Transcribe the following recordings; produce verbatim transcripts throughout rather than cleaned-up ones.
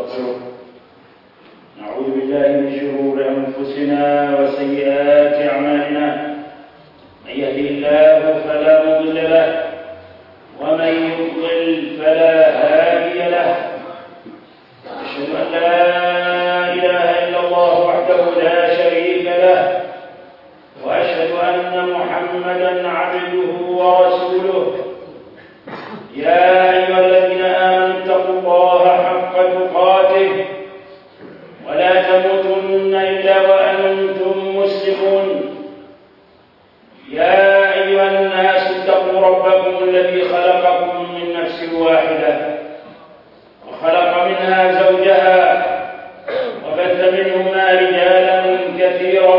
ونستغفره. نعوذ بالله من شرور أنفسنا وسيئات أعمالنا، من يهده الله فلا مضل له ومن يضلل فلا هادي له. أشهد أن لا إله إلا الله وحده لا شريك له، وأشهد أن محمدًا عبده ورسوله. يا أيها الذين آمنوا اتقوا الله حق تقاته ولا تموتن إلا وأنتم مسلمون. يا أيها الناس اتقوا ربكم الذي خلقكم من نفس واحدة وخلق منها زوجها وبث منهما رجالا كثيرا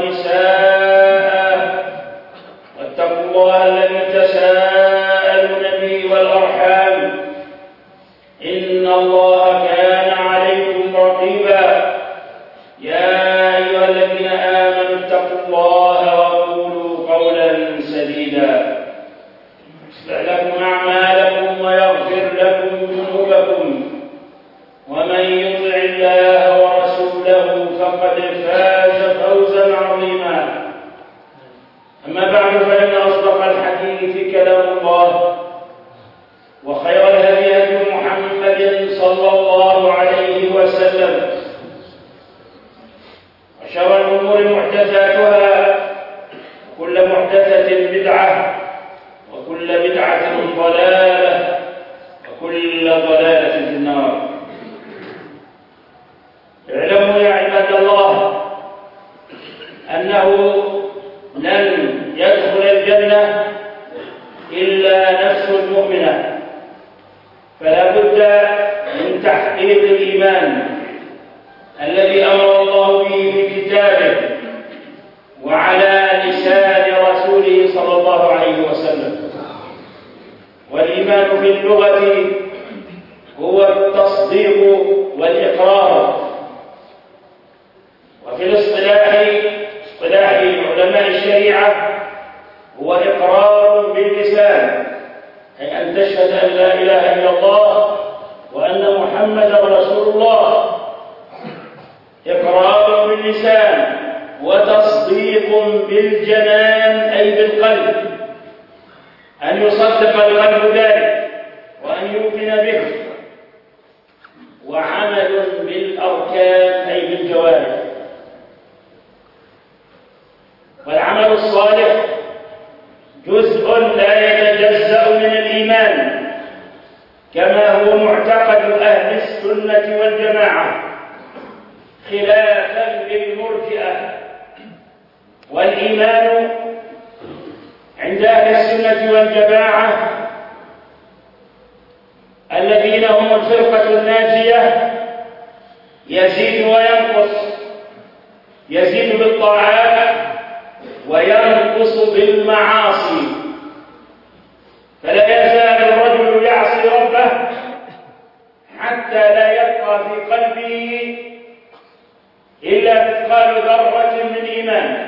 ونساء، واتقوا الله الذي تساءلون به والأرحام، إن الله كان عليكم رقيبا. يا أيها الذين آمنوا اتقوا الله وقولوا قولا سديدا يصلح لكم أعمالكم ويغفر لكم ذنوبكم، ومن يطع الله ورسوله فقد فاز فوزا عظيما. أما بعد، فإن أصدق الحديث كلام الله، وخير الهدي هدي محمد صلى الله عليه وسلم، وشر الأمور محدثاتها، وكل محدثة بدعة، وكل بدعة ضلالة، وكل ضلالة في النار. اعلموا يا عباد الله أنه لن يدخل الجنة إلا نفس مؤمنة، فلا بد من تحقيق الإيمان الذي أمر الله به في كتابه وعلى لسان رسوله صلى الله عليه وسلم. والإيمان في اللغة هو التصديق والإقرار، وفي الاصطلاح اصطلاح علماء الشريعة هو إقرار باللسان، أي أن تشهد أن لا إله إلا الله وأن محمدا رسول الله. إقرار باللسان وتصديق بالجنان أي بالقلب، أن يصدق القلب ذلك وأن يؤمن به. وعمل بالأركان أي بالجوارح. والعمل الصالح جزء لا يتجزأ من الإيمان، كما هو معتقد أهل السنة والجماعة، خلافا للمرجئة. والإيمان عند أهل السنة والجماعة الذين هم الفرقة الناجية يزيد وينقص، يزيد بالطاعات وينقص بالمعاصي. فلا يزال الرجل يعصي ربه حتى لا يبقى في قلبه إلا مثقال ذرة من إيمان،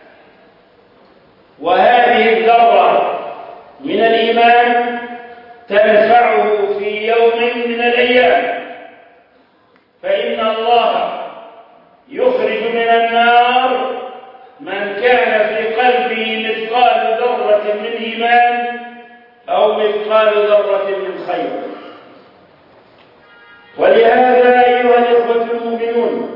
وهذه الذرة من الإيمان تنفعه في يوم من الأيام، فإن الله يخرج من النار من كان في قلبه مثقال ذرة من إيمان أو مثقال ذرة من خير. ولهذا أيها الإخوة المؤمنون،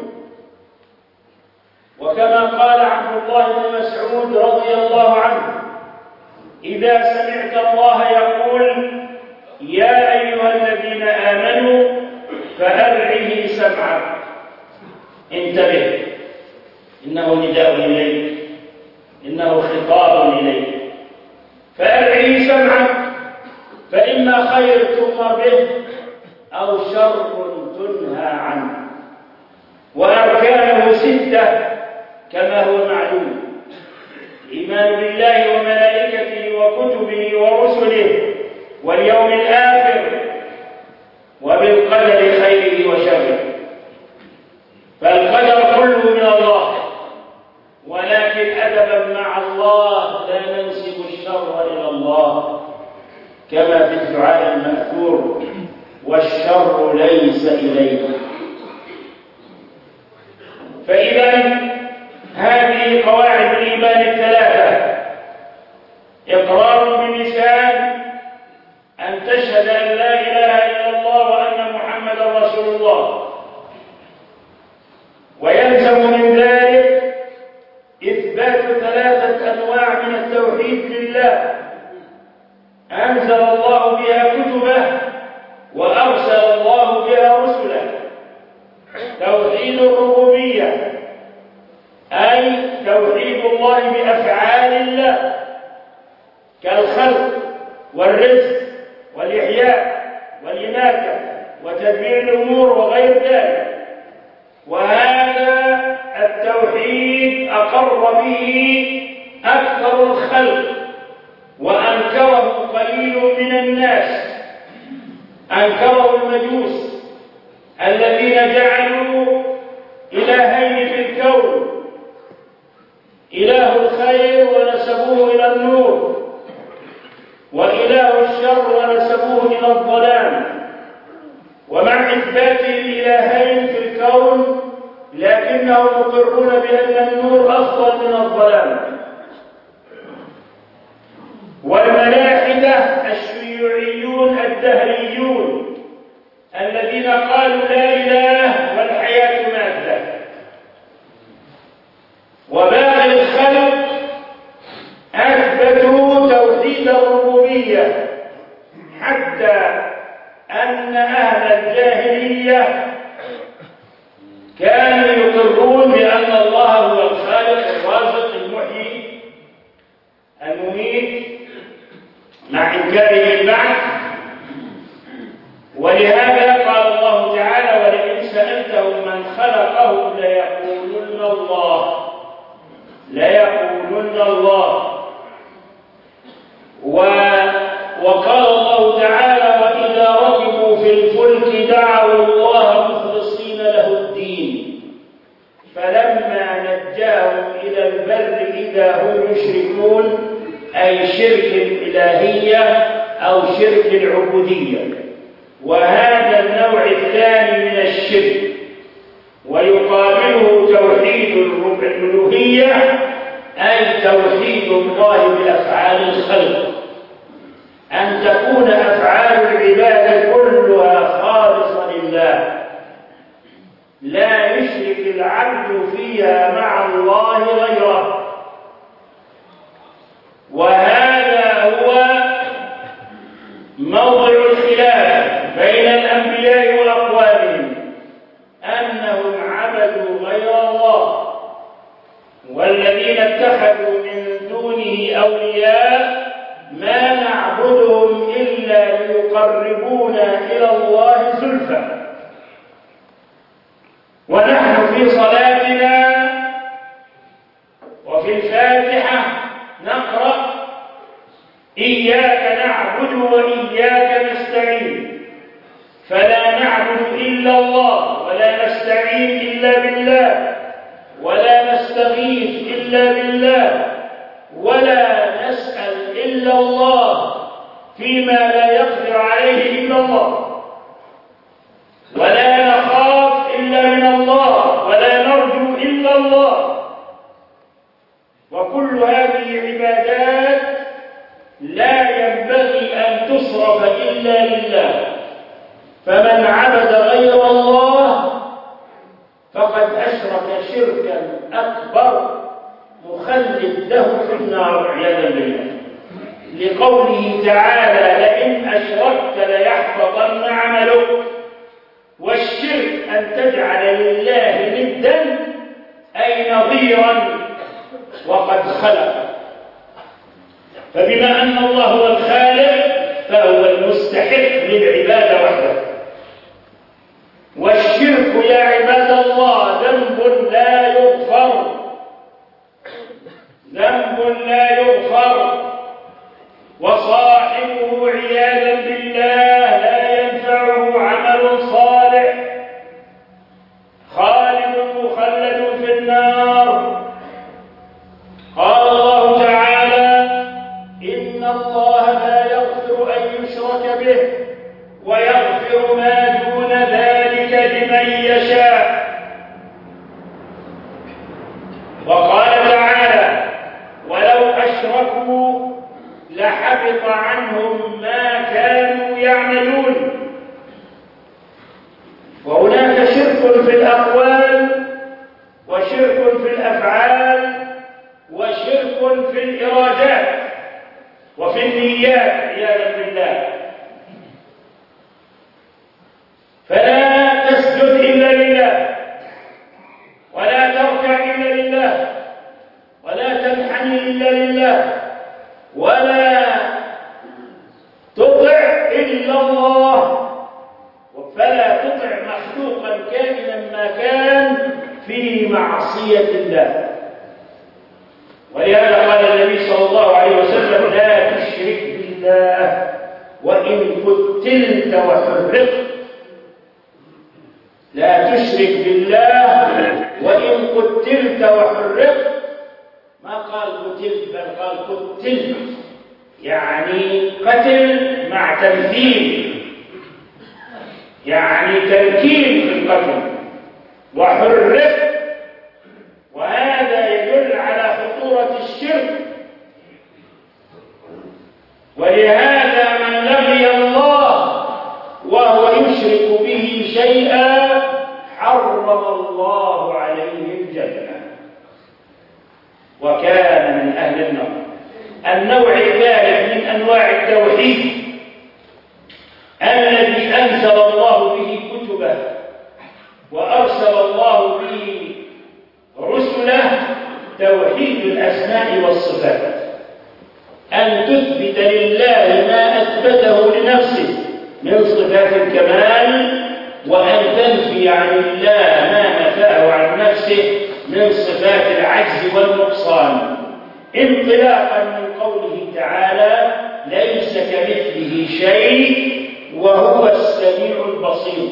وكما قال عبد الله بن مسعود رضي الله عنه: إذا سمعت الله يقول يا أيها الذين آمنوا فأرعه سمعك، انتبه، إنه نداء إليك، إنه خطاب إليك. فأرعه سمعك، فإما خير تؤمر به أو شر تنهى عنه. وأركانه ستة كما هو معلوم: الإيمان بالله وملائكته وكتبه ورسله واليوم الآخر وبالقدر خيره وشره. فالقدر كله من الله، ولكن أدبا مع الله لا ننسب الشر إلى الله، كما في الدعاء المأثور: والشر ليس إليك. الإيمان الثلاثة: إقرار باللسان أن تشهد أن لا إله إلا الله وأن محمدا رسول الله، ويلزم من ذلك إثبات ثلاثة أنواع من التوحيد لله أنزل الله بها كتبه وأرسل الله بها رسله: توحيد الربوبية أي توحيد الله بأفعال الله كالخلق والرزق والإحياء والإماتة وتدبير الأمور وغير ذلك، وهذا التوحيد أقر به أكثر الخلق وأنكره قليل من الناس. أنكره المجوس الذين جعلوا إلهين في الكون: إله الخير ونسبوه إلى النور، وإله الشر ونسبوه إلى الظلام. ومع إثباتهم إلهين في الكون لكنهم مقرون بأن النور أفضل من الظلام. والملاحدة الشيوعيون الدهريون الذين قالوا لا إله والحياة مادة. وباقي الخلق أثبتوا توحيد الربوبية، حتى أن أهل الجاهلية كانوا يقرون بأن الله هو الخالق الرازق المحيي المميت مع إنكاره البعث. ولهذا قال الله تعالى: ولئن سألتهم من خلقهم ليقولن الله ليقولن الله. وقال الله تعالى: وإذا ركبوا في الفلك دعوا الله مخلصين له الدين فلما نجاهم إلى البر إذا هم يشركون، أي شرك الإلهية أو شرك العبودية. وهذا النوع الثاني من الشرك، ويقابله توحيد الألوهية أي توحيد الله بأفعال الخلق، أن تكون أفعال العباد كلها خالصة لله، لا يشرك العبد فيها مع الله غيره. وهذا هو موضع الخلاف بين الأنبياء وأقوامهم، أنهم عبدوا غير الله. والذين اتخذوا من دونه أولياء ما نعبدهم إلا ليقربونا إلى الله زلفى. ونحن في صلاتنا وفي الفاتحة نقرأ: إياك نعبد وإياك نستعين، فلا نعبد إلا الله ولا نستعين إلا بالله ولا نستغيث إلا بالله ولا نسأل إلا الله فيما لا يقدر عليه إلا الله، ولا نخاف إلا من الله ولا نرجو إلا الله. وكل هذه عبادات لا ينبغي أن تصرف إلا لله، فمن عبد غير الله فقد أشرك شركا أكبر مخلد له في النار عياذا بالله، لقوله تعالى: لئن أشركت ليحبطن عملك. والشرك أن تجعل لله ندا أي نظيرا وقد خلق. فبما أن الله هو الخالق فهو المستحق للعبادة وحده. والشرك يا عباد الله ذنب لا يغفر، ذنب لا يغفر، وصاحبه عياذا بالله لا ينفعه عمل صالح، خالد مخلد في النار. قال الله تعالى: إن الله لا يغفر أن يشرك به ويغفر ما دون ذلك لمن يشاء. وقال تعالى: في معصية الله. ولهذا قال النبي صلى الله عليه وسلم: لا تشرك بالله وإن قتلت وحرقت. لا تشرك بالله وإن قتلت وحرقت. ما قال قتلت بل قال قتلت، يعني قتل مع تمثيل، يعني تركيب في القتل، وحرقت. وهذا يدل على خطورة الشرك. ولهذا من لقي الله وهو يشرك به شيئا حرم الله عليه الجنة وكان من أهل النار. النوع الثالث من أنواع التوحيد الذي أنزل الله به كتبه وأرسل الله به رسله توحيد الأسماء والصفات، أن تثبت لله ما أثبته لنفسه من صفات الكمال، وأن تنفي عن الله ما نفاه عن نفسه من صفات العجز والنقصان، انطلاقا من قوله تعالى: ليس كمثله شيء وهو السميع البصير.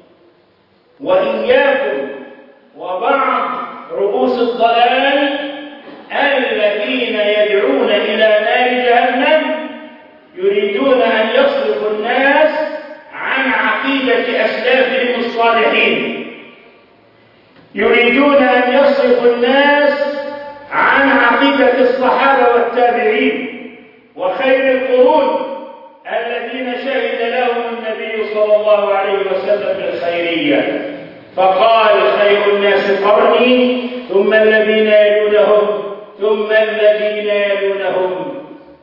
وإياكم وبعض رؤوس الضلال الذين يدعون إلى نار جهنم يريدون أن يصرفوا الناس عن عقيدة أسلافهم الصالحين، يريدون أن يصرفوا الناس عن عقيدة الصحابة والتابعين وخير القرون الذين شهد لهم النبي صلى الله عليه وسلم بالخيرية، فقال: خير الناس قرني ثم الذين يلونهم ثم الذين يلونهم.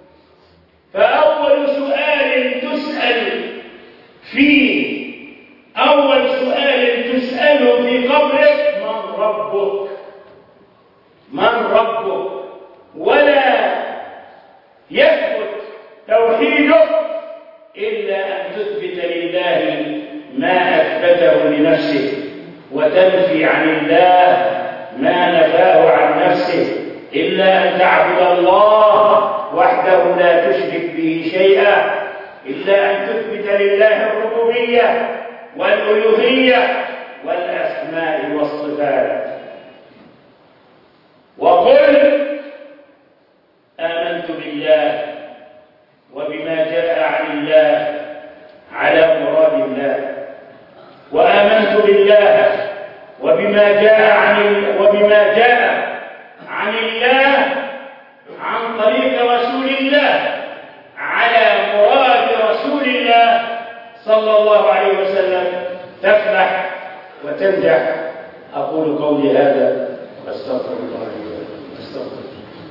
فأول سؤال تسأل فيه، أول سؤال تسأله في قبرك: من ربك؟ من ربك؟ ولا يثبت توحيدك إلا أن تثبت لله ما أثبته لنفسه، وتنفي عن الله ما نفاه عن نفسه، إلا أن تعبد الله وحده لا تشرك به شيئا، إلا أن تثبت لله الربوبية والألوهية والأسماء والصفات. وقل: آمنت بالله وبما جاء عن الله على مراد الله، وآمنت بالله وبما جاء عن وبما جاء عن الله عن طريق رسول الله على مراد رسول الله صلى الله عليه وسلم، تفلح وتنجح. أقول قولي هذا واستغفر الله لي ولكم. استغفر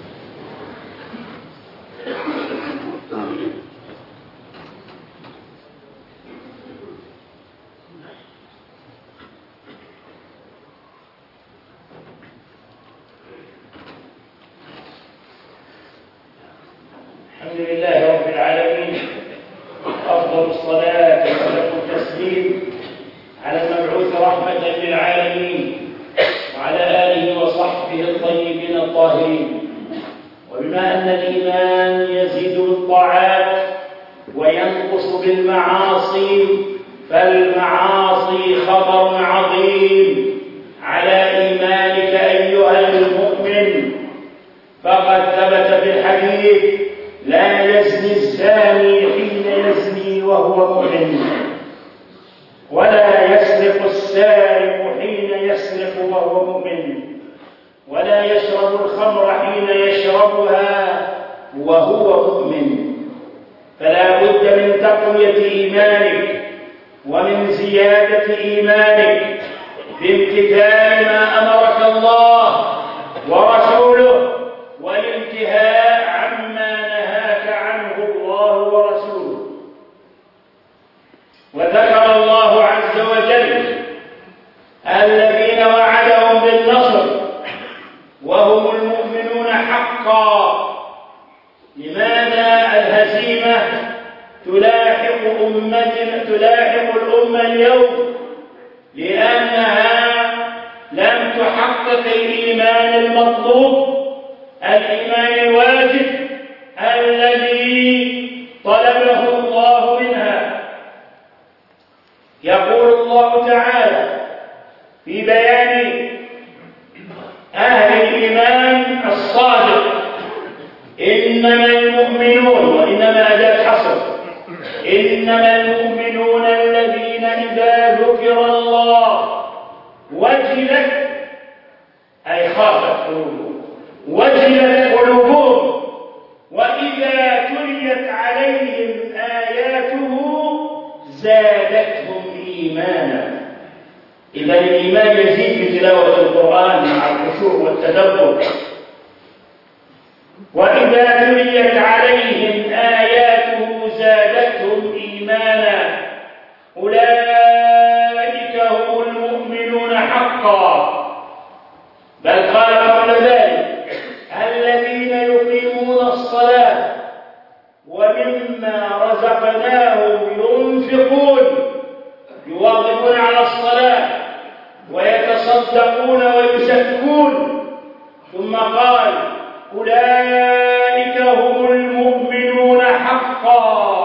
الحمد لله رب العالمين، أفضل الصلاة وأتم التسليم على المبعوث رحمة للعالمين وعلى آله وصحبه الطيبين الطاهرين. وبما أن الإيمان يزيد بالطاعات وينقص بالمعاصي، فالمعاصي خطر عظيم على إيمانك أيها المؤمن. فقد ثبت في الحديث: لا يزني الزاني حين يزني وهو مؤمن، ولا يسرق السارق حين يسرق وهو مؤمن، ولا يشرب الخمر حين يشربها وهو مؤمن. فلا بد من تقوية إيمانك ومن زيادة إيمانك بامتثال ما أمرك الله ورسوله والانتهاء عما نهاك عنه الله ورسوله. وذكر الله عز وجل الذين وعدهم بالنصر وهم المؤمنون حقا. لماذا الهزيمة تلاحق أمتنا تلاحق الأمة اليوم؟ لأنها لم تحقق تحقق الإيمان المطلوب، الإيمان الواجب الذي طلبه الله منها. يقول الله تعالى في بيان أهل الإيمان الصادق: إنما المؤمنون، وإنما أداة حصر، إنما المؤمنون الذين إذا ذكر الله وجلت، أي خافت قلوبهم، وجلت قلوبهم، وإذا تليت عليهم آياته زادتهم إيمانا. إذا الإيمان يزيد بتلاوة القرآن مع الخشوع والتدبر. وإذا تليت عليهم آياته زادتهم إيمانا. أولئك هم المؤمنون حقا. بل قال قبل ذلك: الذين يقيمون الصلاة ومما رزقناهم ينفقون، يواظبون على الصلاة ويتصدقون ويزكون. ثم قال: أولئك هم المؤمنون حقا.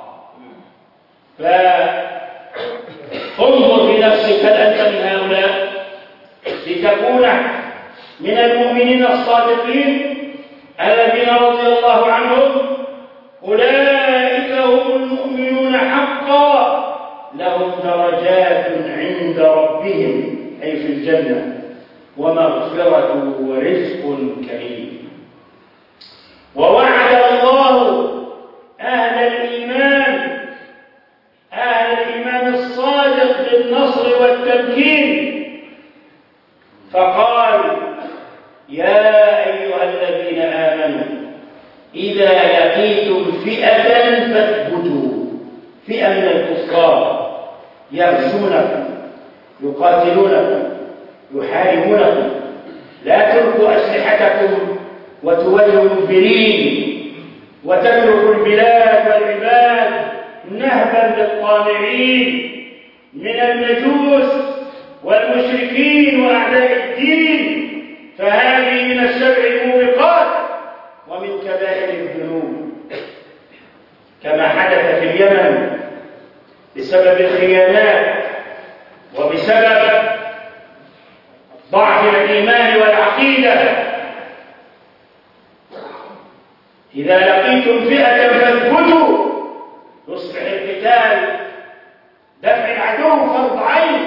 فانظر في نفسك، هل أنت من هؤلاء لتكون من المؤمنين الصادقين الذين رضي الله عنهم؟ أولئك هم المؤمنون حقا، لهم درجات عند ربهم، أي في الجنة، ومغفرة ورزق كريم. ووعد الله أهل الإيمان أهل الإيمان الصادق بالنصر والتمكين، فقال: يا أيها الذين آمنوا إذا لقيتم فئة فاثبتوا. فئة من الكفار يغزونكم، يقاتلونكم، يحاربونكم، لا تلقوا أسلحتكم وتولوا مدبرين وتتركوا البلاد والعباد نهبا للطامعين من المجوس والمشركين وأعداء الدين. فهذه من السبع الموبقات ومن كبائر الذنوب، كما حدث في اليمن بسبب الخيانات وبسبب ضعف الإيمان والعقيدة. إذا لقيتم فئة فاثبتوا. يصبح القتال دفع العدو فرض عين.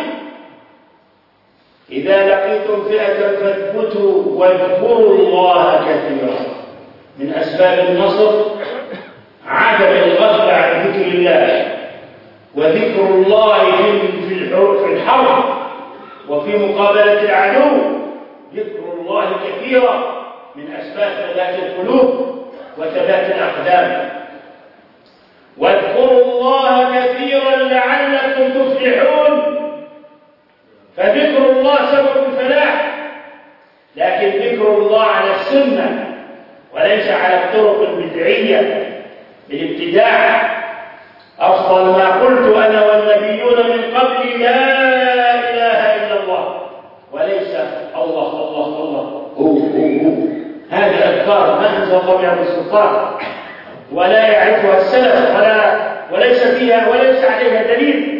إذا لقيتم فئة فاثبتوا واذكروا الله كثيرا. من أسباب النصر عدم الغفلة عن ذكر الله، وذكر الله في الحرب وفي مقابلة العدو. ذكر الله كثيرا من أسباب ثبات القلوب وثبات الأقدام. واذكروا الله كثيرا لعلكم تفلحون. فذكر الله سبب الفلاح، لكن ذكر الله على السنة وليس على الطرق البدعية بالابتداع. أفضل ما قلت أنا والنبيون من قبلي لا إله إلا الله، وليس الله الله الله هو هو هو. هذه أذكار ما أنزل الله بها من سلطان، ولا يعرفها السلف، ولا وليس فيها وليس عليها دليل.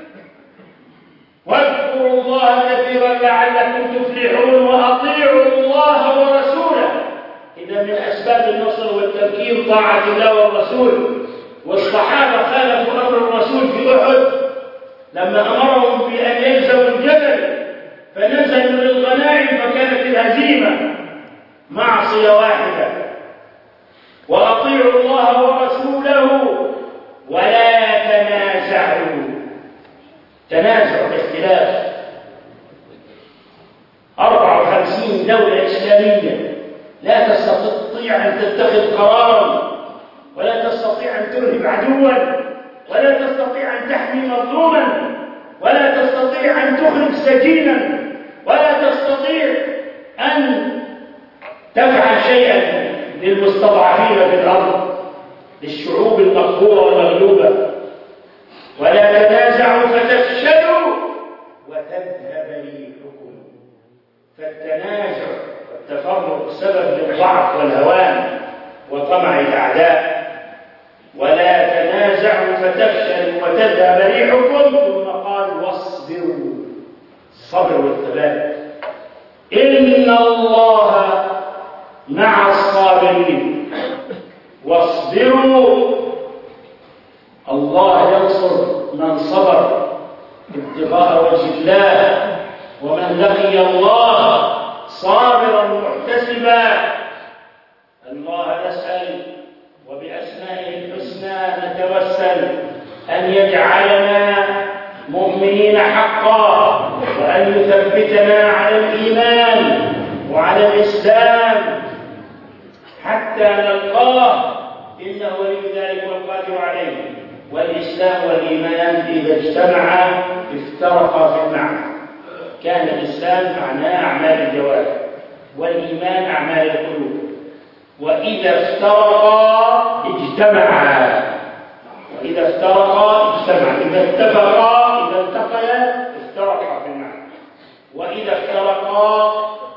واذكروا الله كثيرا لعلكم تفلحون وأطيعوا الله ورسوله. إذا من أسباب النصر والتمكين طاعة الله والرسول. والصحابة خالفوا أمر الرسول في أحد لما أمرهم بأن يلزموا الجبل، فنزلوا للغنائم فكانت الهزيمة معصية واحدة. وأطيعوا الله ورسوله ولا تنازعوا. تنازع باختلاف. أربع وخمسين دولة إسلامية لا تستطيع أن تتخذ قرارا، ولا تستطيع أن ترهب عدوا، ولا تستطيع أن تحمي مظلوما، ولا تستطيع أن تخرج سجينا، ولا تستطيع أن تفعل شيئا للمستضعفين في الأرض، للشعوب المقهورة والمغلوبة. ولا تنازعوا فتفشلوا وتذهب ريحكم. فالتنازع والسبب للضعف والهوان وطمع الأعداء. ولا تنازعوا فتفشلوا وتذهب ريحكم. ثم قال واصبروا، الصبر والثبات. إن الله مع الصابرين. واصبروا، الله ينصر من صبر ابتغاء وجه الله، ومن لقي الله صابرا محتسبا. الله نسأل وبأسمائه الحسنى نتوسل أن يجعلنا مؤمنين حقا، وأن يثبتنا على الإيمان وعلى الإسلام حتى نلقاه، إنه ولي ذلك والقادر عليه. والإسلام والإيمان إذا اجتمعا افترقا في المعنى. كان الإسلام معناه أعمال الجوارح، والإيمان أعمال القلوب. وإذا افترقا اجتمعا، وإذا افترقا اجتمعا. إذا اتفقا، إذا التقيا افترقا في المعنى. وإذا افترقا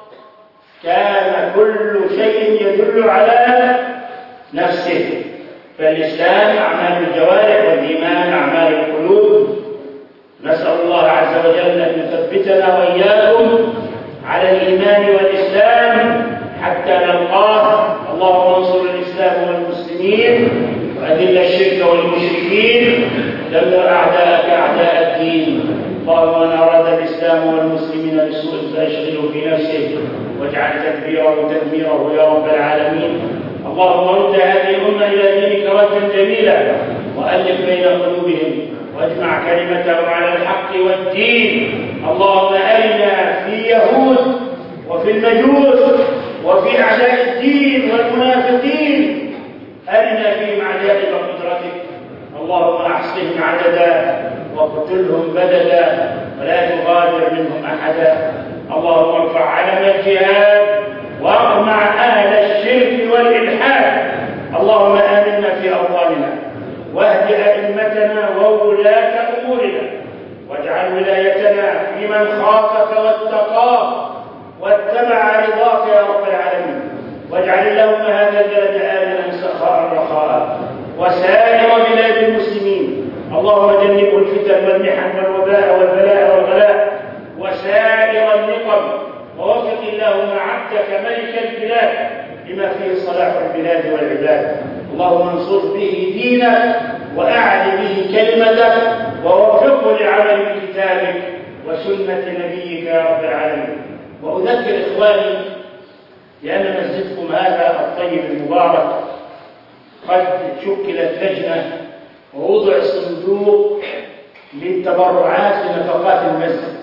كان كل شيء يدل على نفسه. فالإسلام أعمال الجوارح، والإيمان أعمال القلوب. نسأل الله عز وجل أن يثبتنا وإياكم على الإيمان والإسلام حتى نلقاه. اللهم انصر الإسلام والمسلمين، وأذل الشرك والمشركين، دمر أعداءك أعداء الدين. اللهم من أراد الإسلام والمسلمين بسوء فأشغله في نفسه، واجعل تدبيره تدميره يا رب العالمين. اللهم رد هذه الأمة إلى دينك ردا جميلا، وألف بين قلوبهم، واجمع كلمتهم على الحق والدين. اللهم أرنا في يهود وفي المجوس وفي أعداء الدين والمنافقين، أرنا فيهم عجائب قدرتك. اللهم أحصهم عددا واقتلهم بددا، ولا تغادر منهم أحدا. اللهم ارفع علم الجهاد واقمع أهل الشرك والإلحاد. اللهم آمنا في أوطاننا، واهد أئمتنا وولاة أمورنا، واجعل ولايتنا في من خافك واتقاك واتبع رضاك يا رب العالمين. واجعل اللهم هذا البلد آمنا سخاء رخاء، وسائر بلاد المسلمين. اللهم جنبه الفتن والمحن والوباء والبلاء والغلاء وسائر النقم. ووفق اللهم عبدك ملك البلاد لما فيه صلاح البلاد والعباد. اللهم انصر به دينك، وأعل به كلمتك، ووفقه لعمل بكتابك وسنة نبيك يا رب العالمين. وأذكر إخواني لأن مسجدكم هذا الطيب المبارك قد شكلت لجنة ووضع صندوق للتبرعات لنفقات المسجد،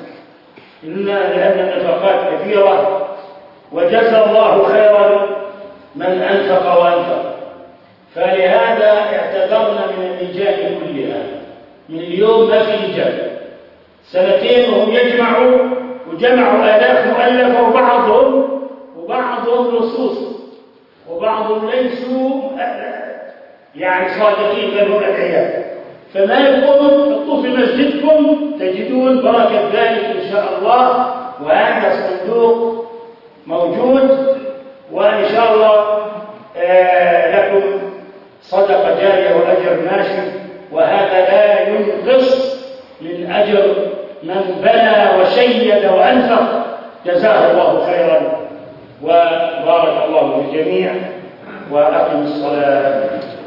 لأن النفقات كثيرة، وجزى الله خيرا من أنفق وأنفق. فلهذا اعتذرنا من اللجان كلها. من اليوم ما في لجان، سنتين وهم يجمعوا وجمعوا آلاف مؤلفة، وبعضهم وبعضهم لصوص، وبعضهم ليسوا يعني صادقين بل هم العيال. فما يكون حطوه في مسجدكم تجدون بركة ذلك إن شاء الله. وهذا الصندوق موجود، وإن شاء الله آه لكم صدقة جارية وأجر ماشي، وهذا لا ينقص من أجر من بنى وشيد وأنفق. جزاه الله خيرا وبارك الله في الجميع. وأقم الصلاة.